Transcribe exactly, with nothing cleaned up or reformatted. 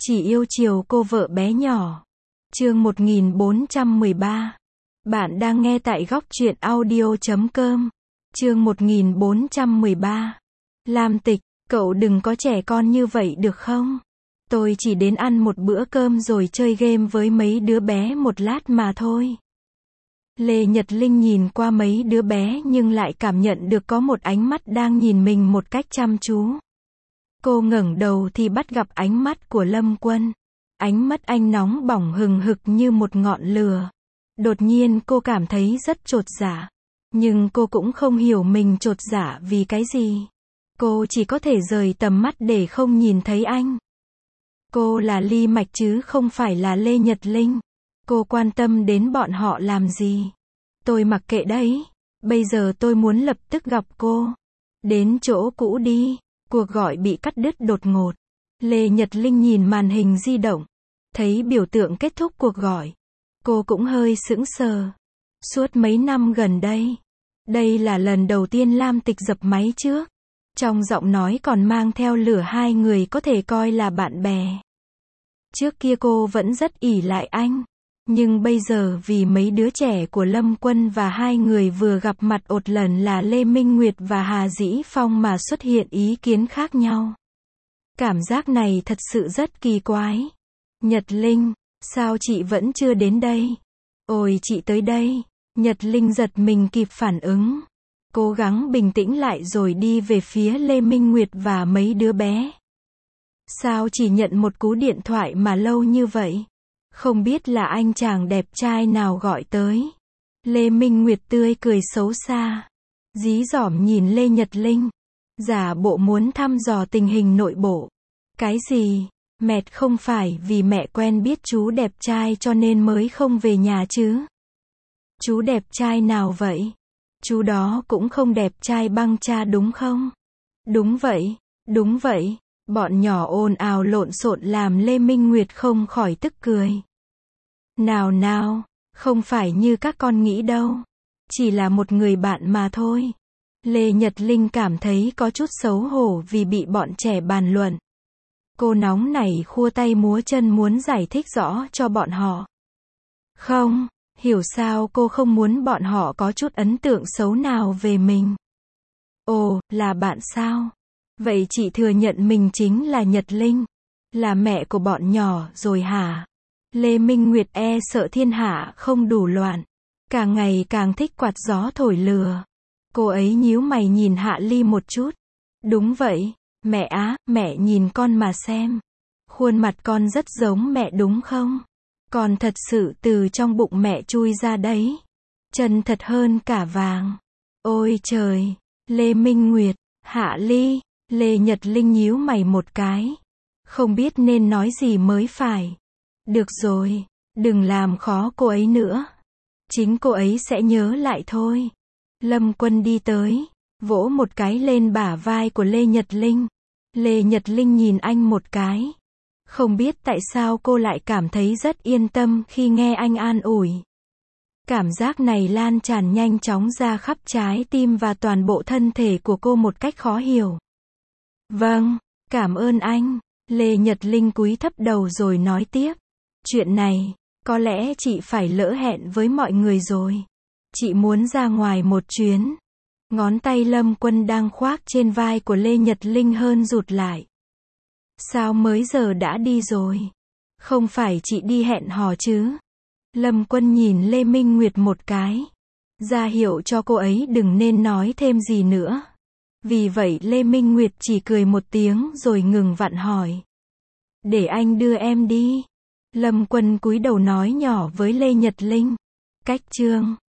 Chỉ yêu chiều cô vợ bé nhỏ. Chương một nghìn bốn trăm mười ba. Bạn đang nghe tại góc truyện audio chấm com. Chương một nghìn bốn trăm mười ba. Lam Tịch, cậu đừng có trẻ con như vậy được không? Tôi chỉ đến ăn một bữa cơm rồi chơi game với mấy đứa bé một lát mà thôi. Lê Nhật Linh nhìn qua mấy đứa bé nhưng lại cảm nhận được có một ánh mắt đang nhìn mình một cách chăm chú. Cô ngẩng đầu thì bắt gặp ánh mắt của Lâm Quân. Ánh mắt anh nóng bỏng hừng hực như một ngọn lửa. Đột nhiên cô cảm thấy rất chột dạ. Nhưng cô cũng không hiểu mình chột dạ vì cái gì. Cô chỉ có thể rời tầm mắt để không nhìn thấy anh. Cô là Ly Mạch chứ không phải là Lê Nhật Linh. Cô quan tâm đến bọn họ làm gì? Tôi mặc kệ đấy. Bây giờ tôi muốn lập tức gặp cô. Đến chỗ cũ đi. Cuộc gọi bị cắt đứt đột ngột. Lê Nhật Linh nhìn màn hình di động. Thấy biểu tượng kết thúc cuộc gọi. Cô cũng hơi sững sờ. Suốt mấy năm gần đây. Đây là lần đầu tiên Lam Tịch dập máy trước. Trong giọng nói còn mang theo lửa hai người có thể coi là bạn bè. Trước kia cô vẫn rất ỷ lại anh. Nhưng bây giờ vì mấy đứa trẻ của Lâm Quân và hai người vừa gặp mặt một lần là Lê Minh Nguyệt và Hà Dĩ Phong mà xuất hiện ý kiến khác nhau. Cảm giác này thật sự rất kỳ quái. Nhật Linh, sao chị vẫn chưa đến đây? Ôi chị tới đây. Nhật Linh giật mình kịp phản ứng. Cố gắng bình tĩnh lại rồi đi về phía Lê Minh Nguyệt và mấy đứa bé. Sao chỉ nhận một cú điện thoại mà lâu như vậy? Không biết là anh chàng đẹp trai nào gọi tới. Lê Minh Nguyệt tươi cười xấu xa. Dí dỏm nhìn Lê Nhật Linh. Giả bộ muốn thăm dò tình hình nội bộ. Cái gì? Mẹ không phải vì mẹ quen biết chú đẹp trai cho nên mới không về nhà chứ? Chú đẹp trai nào vậy? Chú đó cũng không đẹp trai bằng cha đúng không? Đúng vậy, đúng vậy. Bọn nhỏ ồn ào lộn xộn làm Lê Minh Nguyệt không khỏi tức cười. Nào nào, không phải như các con nghĩ đâu. Chỉ là một người bạn mà thôi. Lê Nhật Linh cảm thấy có chút xấu hổ vì bị bọn trẻ bàn luận. Cô nóng nảy khua tay múa chân muốn giải thích rõ cho bọn họ. Không, hiểu sao cô không muốn bọn họ có chút ấn tượng xấu nào về mình. Ồ, là bạn sao? Vậy chị thừa nhận mình chính là Nhật Linh, là mẹ của bọn nhỏ rồi hả? Lê Minh Nguyệt e sợ thiên hạ không đủ loạn, càng ngày càng thích quạt gió thổi lừa. Cô ấy nhíu mày nhìn Hạ Ly một chút. Đúng vậy, mẹ á, mẹ nhìn con mà xem. Khuôn mặt con rất giống mẹ đúng không? Con thật sự từ trong bụng mẹ chui ra đấy. Chân thật hơn cả vàng. Ôi trời, Lê Minh Nguyệt, Hạ Ly. Lê Nhật Linh nhíu mày một cái. Không biết nên nói gì mới phải. Được rồi, đừng làm khó cô ấy nữa. Chính cô ấy sẽ nhớ lại thôi. Lâm Quân đi tới, vỗ một cái lên bả vai của Lê Nhật Linh. Lê Nhật Linh nhìn anh một cái. Không biết tại sao cô lại cảm thấy rất yên tâm khi nghe anh an ủi. Cảm giác này lan tràn nhanh chóng ra khắp trái tim và toàn bộ thân thể của cô một cách khó hiểu. Vâng, cảm ơn anh. Lê Nhật Linh cúi thấp đầu rồi nói tiếp. Chuyện này, có lẽ chị phải lỡ hẹn với mọi người rồi. Chị muốn ra ngoài một chuyến. Ngón tay Lâm Quân đang khoác trên vai của Lê Nhật Linh hơn rụt lại. Sao mới giờ đã đi rồi? Không phải chị đi hẹn hò chứ? Lâm Quân nhìn Lê Minh Nguyệt một cái. Ra hiệu cho cô ấy đừng nên nói thêm gì nữa. Vì vậy Lê Minh Nguyệt chỉ cười một tiếng rồi ngừng vặn hỏi. Để anh đưa em đi. Lâm Quân cúi đầu nói nhỏ với Lê Nhật Linh. Cách chương